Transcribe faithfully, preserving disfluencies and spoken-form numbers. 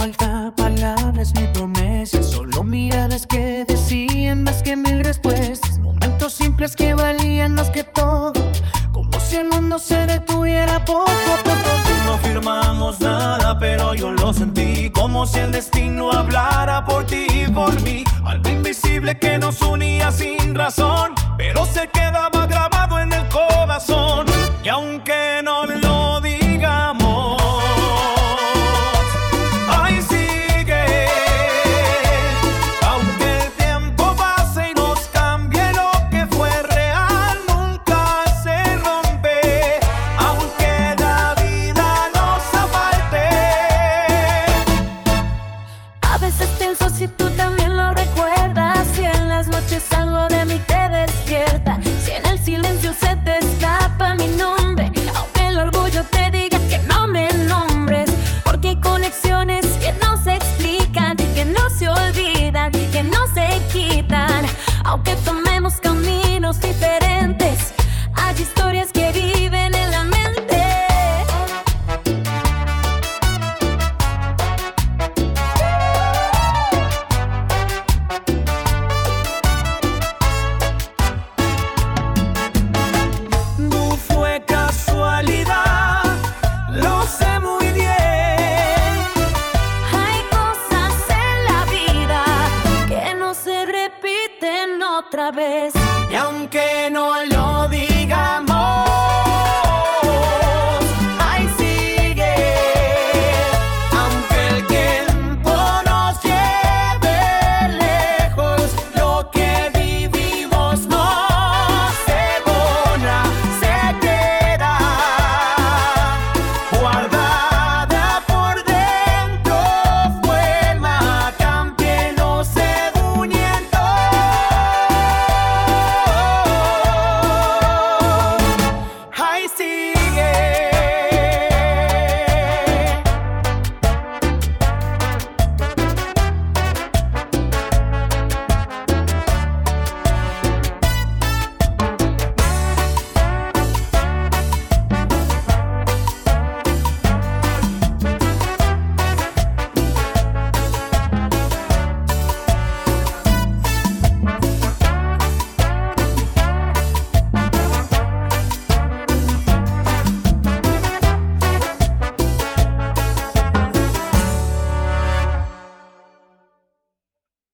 falta palabras ni promesas, solo miradas que decían más que mil respuestas. Momentos simples que valían más que todo, como si el mundo se detuviera poco a poco. No firmamos nada, pero yo lo sentí, como si el destino hablara por ti y por mí. Algo invisible que nos unía sin razón, pero se quedaba grabado en el corazón. Y aunque no lo digamos, ahí sigue. Aunque el tiempo pase y nos cambie, lo que fue real nunca se rompe. Aunque la vida nos aparte. A veces pienso si tú también lo recuerdas, si en las noches algo de mí te despierta, si en el silencio se te escapa mi nombre, aunque el orgullo te diga que no me nombres, porque hay conexiones que no se explican, que no se olvidan, que no se quitan. Aunque tomemos caminos diferentes, hay historias que viven en la mente. No fue casualidad, lo sé muy bien. Hay cosas en la vida que no se repiten otra vez. Y aunque no lo